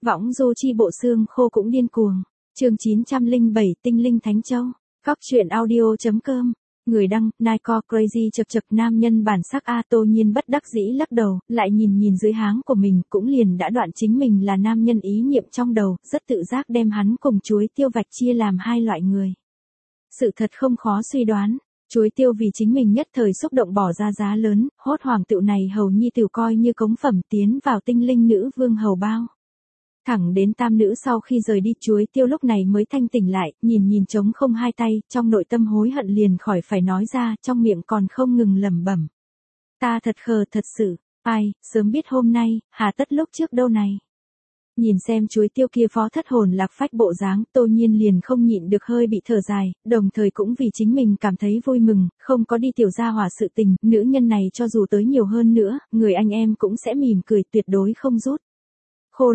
Võng du chi bộ xương khô cũng điên cuồng. Chương 907 Tinh linh Thánh Châu. Góc truyện audio.com. Người đăng, Nike Crazy chập chập nam nhân bản sắc A Tô Nhiên bất đắc dĩ lắc đầu, lại nhìn dưới háng của mình cũng liền đã đoạn chính mình là nam nhân ý niệm trong đầu, rất tự giác đem hắn cùng chuối tiêu vạch chia làm hai loại người. Sự thật không khó suy đoán. Chuối tiêu vì chính mình nhất thời xúc động bỏ ra giá lớn, hốt hoàng tựu này hầu nhi tiểu coi như cống phẩm tiến vào tinh linh nữ vương hầu bao. Thẳng đến tam nữ sau khi rời đi chuối tiêu lúc này mới thanh tỉnh lại, nhìn trống không hai tay, trong nội tâm hối hận liền khỏi phải nói ra, trong miệng còn không ngừng lẩm bẩm. Ta thật khờ thật sự, ai, sớm biết hôm nay, hà tất lúc trước đâu này. Nhìn xem chuối tiêu kia phó thất hồn lạc phách bộ dáng, Tô Nhiên liền không nhịn được hơi bị thở dài, đồng thời cũng vì chính mình cảm thấy vui mừng, không có đi tiểu gia hỏa sự tình, nữ nhân này cho dù tới nhiều hơn nữa, người anh em cũng sẽ mỉm cười tuyệt đối không rút. Khô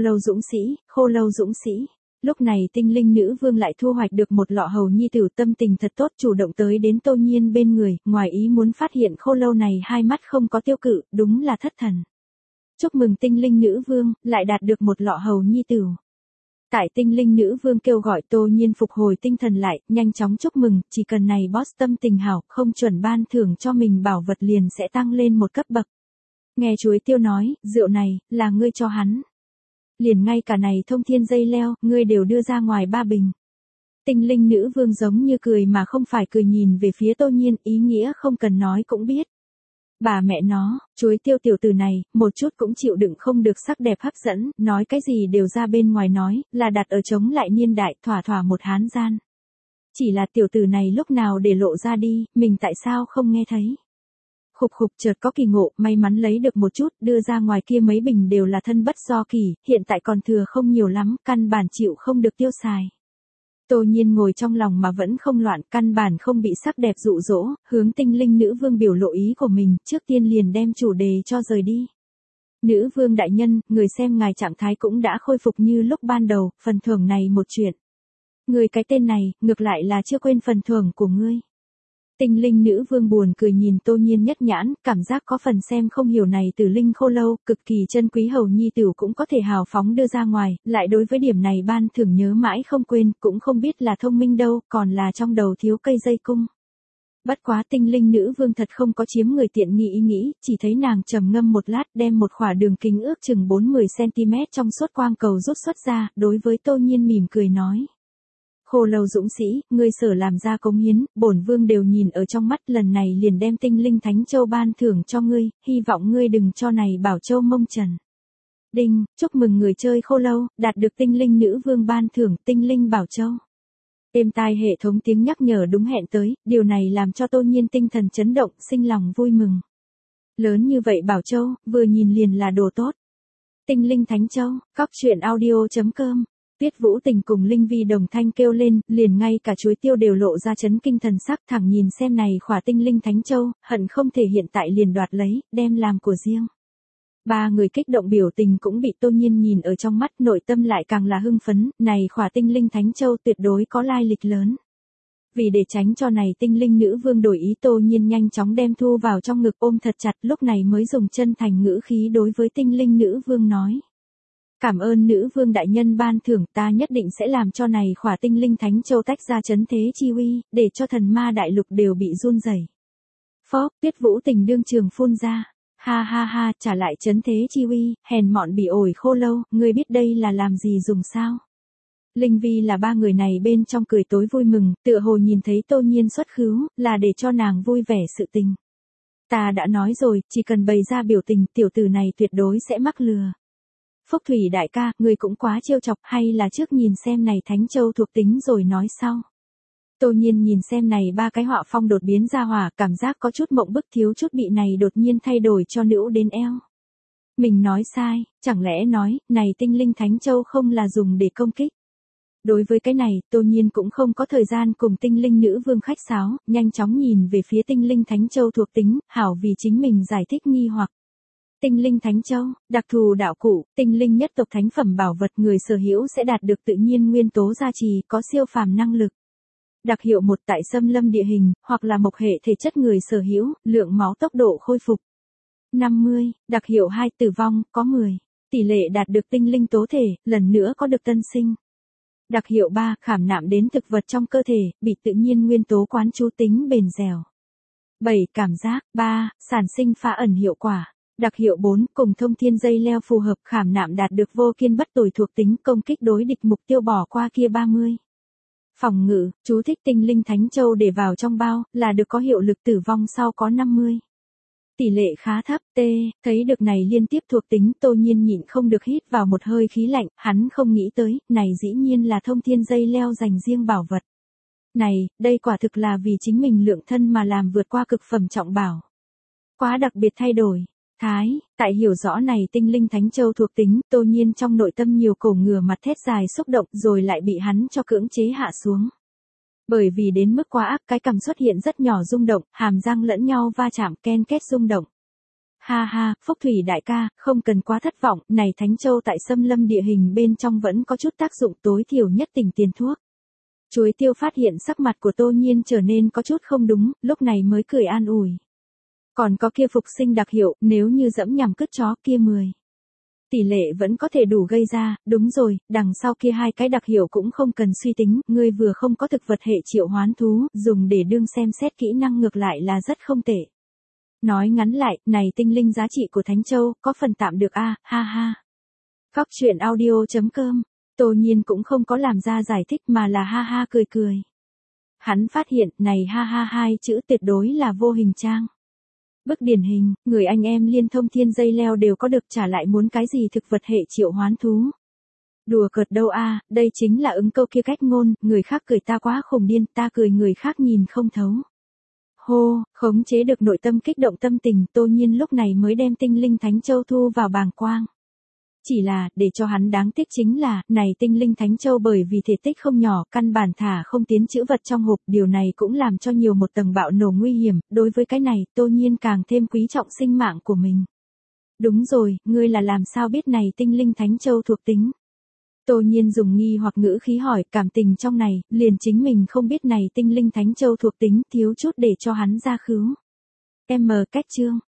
lâu dũng sĩ, lúc này tinh linh nữ vương lại thu hoạch được một lọ hầu nhi tử tâm tình thật tốt chủ động tới đến Tô Nhiên bên người, ngoài ý muốn phát hiện khô lâu này hai mắt không có tiêu cự, đúng là thất thần. Chúc mừng tinh linh nữ vương, lại đạt được một lọ hầu nhi tử. Tại tinh linh nữ vương kêu gọi Tô Nhiên phục hồi tinh thần lại, nhanh chóng chúc mừng, chỉ cần này boss tâm tình hảo, không chuẩn ban thưởng cho mình bảo vật liền sẽ tăng lên một cấp bậc. Nghe chuối tiêu nói, rượu này, là ngươi cho hắn. Liền ngay cả này thông thiên dây leo, ngươi đều đưa ra ngoài 3 bình. Tinh linh nữ vương giống như cười mà không phải cười nhìn về phía Tô Nhiên, ý nghĩa không cần nói cũng biết. Bà mẹ nó, chuối tiêu tiểu tử này, một chút cũng chịu đựng không được sắc đẹp hấp dẫn, nói cái gì đều ra bên ngoài nói, là đặt ở chống lại niên đại, thỏa một hán gian. Chỉ là tiểu tử này lúc nào để lộ ra đi, mình tại sao không nghe thấy. Khục chợt có kỳ ngộ, may mắn lấy được một chút, đưa ra ngoài kia mấy bình đều là thân bất do kỳ, hiện tại còn thừa không nhiều lắm, căn bản chịu không được tiêu xài. Tô Nhiên ngồi trong lòng mà vẫn không loạn, căn bản không bị sắc đẹp dụ dỗ, hướng tinh linh nữ vương biểu lộ ý của mình, trước tiên liền đem chủ đề cho rời đi. Nữ vương đại nhân, người xem ngài trạng thái cũng đã khôi phục như lúc ban đầu, phần thưởng này một chuyện. Người cái tên này, ngược lại là chưa quên phần thưởng của ngươi. Tinh linh nữ vương buồn cười nhìn Tô Nhiên nhất nhãn, cảm giác có phần xem không hiểu này từ linh khô lâu, cực kỳ chân quý hầu nhi tử cũng có thể hào phóng đưa ra ngoài, lại đối với điểm này ban thưởng nhớ mãi không quên, cũng không biết là thông minh đâu, còn là trong đầu thiếu cây dây cung. Bất quá tinh linh nữ vương thật không có chiếm người tiện nghi ý nghĩ, chỉ thấy nàng trầm ngâm một lát đem một khỏa đường kính ước chừng 40cm trong suốt quang cầu rút xuất ra, đối với Tô Nhiên mỉm cười nói. Khô lâu dũng sĩ, ngươi sở làm ra cống hiến, bổn vương đều nhìn ở trong mắt, lần này liền đem tinh linh thánh châu ban thưởng cho ngươi, hy vọng ngươi đừng cho này bảo châu mông trần. Đinh, chúc mừng người chơi khô lâu, đạt được tinh linh nữ vương ban thưởng tinh linh bảo châu. Êm tai hệ thống tiếng nhắc nhở đúng hẹn tới, điều này làm cho Tô Nhiên tinh thần chấn động, sinh lòng vui mừng. Lớn như vậy bảo châu, vừa nhìn liền là đồ tốt. Tinh linh thánh châu, góc truyện audio.com. Tuyết Vũ Tình cùng Linh Vi đồng thanh kêu lên, liền ngay cả chuối tiêu đều lộ ra chấn kinh thần sắc, thẳng nhìn xem này khỏa tinh linh thánh châu, hận không thể hiện tại liền đoạt lấy, đem làm của riêng. Ba người kích động biểu tình cũng bị Tô Nhiên nhìn ở trong mắt, nội tâm lại càng là hưng phấn, này khỏa tinh linh thánh châu tuyệt đối có lai lịch lớn. Vì để tránh cho này tinh linh nữ vương đổi ý, Tô Nhiên nhanh chóng đem thu vào trong ngực ôm thật chặt, lúc này mới dùng chân thành ngữ khí đối với tinh linh nữ vương nói. Cảm ơn nữ vương đại nhân ban thưởng, ta nhất định sẽ làm cho này khỏa tinh linh thánh châu tách ra chấn thế chi uy, để cho thần ma đại lục đều bị run rẩy. Phó, Tuyết Vũ Tình đương trường phun ra. Ha, trả lại chấn thế chi uy, hèn mọn bị ổi khô lâu, ngươi biết đây là làm gì dùng sao? Linh Vi là ba người này bên trong cười tối vui mừng, tựa hồ nhìn thấy Tô Nhiên xuất khứu, là để cho nàng vui vẻ sự tình. Ta đã nói rồi, chỉ cần bày ra biểu tình, tiểu tử này tuyệt đối sẽ mắc lừa. Phúc Thủy đại ca, người cũng quá trêu chọc, hay là trước nhìn xem này thánh châu thuộc tính rồi nói sau. Tô Nhiên nhìn xem này ba cái họa phong đột biến ra hỏa, cảm giác có chút mộng bức, thiếu chút bị này đột nhiên thay đổi cho nữ đến eo. Mình nói sai, chẳng lẽ nói, này tinh linh thánh châu không là dùng để công kích. Đối với cái này, Tô Nhiên cũng không có thời gian cùng tinh linh nữ vương khách sáo, nhanh chóng nhìn về phía tinh linh thánh châu thuộc tính, hảo vì chính mình giải thích nghi hoặc. Tinh linh thánh châu, đặc thù đạo cụ, tinh linh nhất tộc thánh phẩm bảo vật, người sở hữu sẽ đạt được tự nhiên nguyên tố gia trì, có siêu phàm năng lực. Đặc hiệu 1 tại xâm lâm địa hình, hoặc là mộc hệ thể chất người sở hữu, lượng máu tốc độ khôi phục 50, đặc hiệu 2 tử vong, có 10. Tỷ lệ đạt được tinh linh tố thể, lần nữa có được tân sinh. Đặc hiệu 3, khảm nạm đến thực vật trong cơ thể, bị tự nhiên nguyên tố quán chú tính bền dẻo. 7. Cảm giác. 3. Sản sinh phá ẩn hiệu quả. Đặc hiệu 4, cùng thông thiên dây leo phù hợp, khảm nạm đạt được vô kiên bất tồi thuộc tính công kích đối địch mục tiêu bỏ qua kia 30. Phòng ngự, chú thích tinh linh thánh châu để vào trong bao, là được có hiệu lực tử vong sau có 50. Tỷ lệ khá thấp. T. Thấy được này liên tiếp thuộc tính, Tô Nhiên nhịn không được hít vào một hơi khí lạnh, hắn không nghĩ tới, này dĩ nhiên là thông thiên dây leo dành riêng bảo vật. Này, đây quả thực là vì chính mình lượng thân mà làm vượt qua cực phẩm trọng bảo. Quá đặc biệt thay đổi. Tại hiểu rõ này tinh linh thánh châu thuộc tính, Tô Nhiên trong nội tâm nhiều cổ ngửa mặt thét dài xúc động rồi lại bị hắn cho cưỡng chế hạ xuống. Bởi vì đến mức quá ác, cái cằm xuất hiện rất nhỏ rung động, hàm răng lẫn nhau va chạm ken két rung động. Ha ha, Phúc Thủy đại ca, không cần quá thất vọng, này thánh châu tại xâm lâm địa hình bên trong vẫn có chút tác dụng tối thiểu nhất tình tiền thuốc. Chuối tiêu phát hiện sắc mặt của Tô Nhiên trở nên có chút không đúng, lúc này mới cười an ủi. Còn có kia phục sinh đặc hiệu, nếu như dẫm nhằm cứt chó kia 10. Tỷ lệ vẫn có thể đủ gây ra, đúng rồi, đằng sau kia 2 cái đặc hiệu cũng không cần suy tính, ngươi vừa không có thực vật hệ triệu hoán thú, dùng để đương xem xét kỹ năng ngược lại là rất không tệ. Nói ngắn lại, này tinh linh giá trị của Thánh Châu, có phần tạm được a, ha ha. Góc truyện audio.com, Tô Nhiên cũng không có làm ra giải thích mà là ha ha cười cười. Hắn phát hiện, này ha ha 2 chữ tuyệt đối là vô hình trang. Bức điển hình, người anh em liên thông thiên dây leo đều có được, trả lại muốn cái gì thực vật hệ triệu hoán thú. Đùa cợt đâu a, đây chính là ứng câu kia cách ngôn, người khác cười ta quá khủng điên, ta cười người khác nhìn không thấu. Hô, khống chế được nội tâm kích động tâm tình, Tô Nhiên lúc này mới đem tinh linh thánh châu thu vào bàng quang. Chỉ là, để cho hắn đáng tiếc chính là, này tinh linh thánh châu bởi vì thể tích không nhỏ, căn bản thả không tiến trữ vật trong hộp, điều này cũng làm cho nhiều một tầng bạo nổ nguy hiểm, đối với cái này, Tô Nhiên càng thêm quý trọng sinh mạng của mình. Đúng rồi, ngươi là làm sao biết này tinh linh thánh châu thuộc tính? Tô Nhiên dùng nghi hoặc ngữ khí hỏi, cảm tình trong này, liền chính mình không biết này tinh linh thánh châu thuộc tính, thiếu chút để cho hắn ra khứu. M. Cách chương.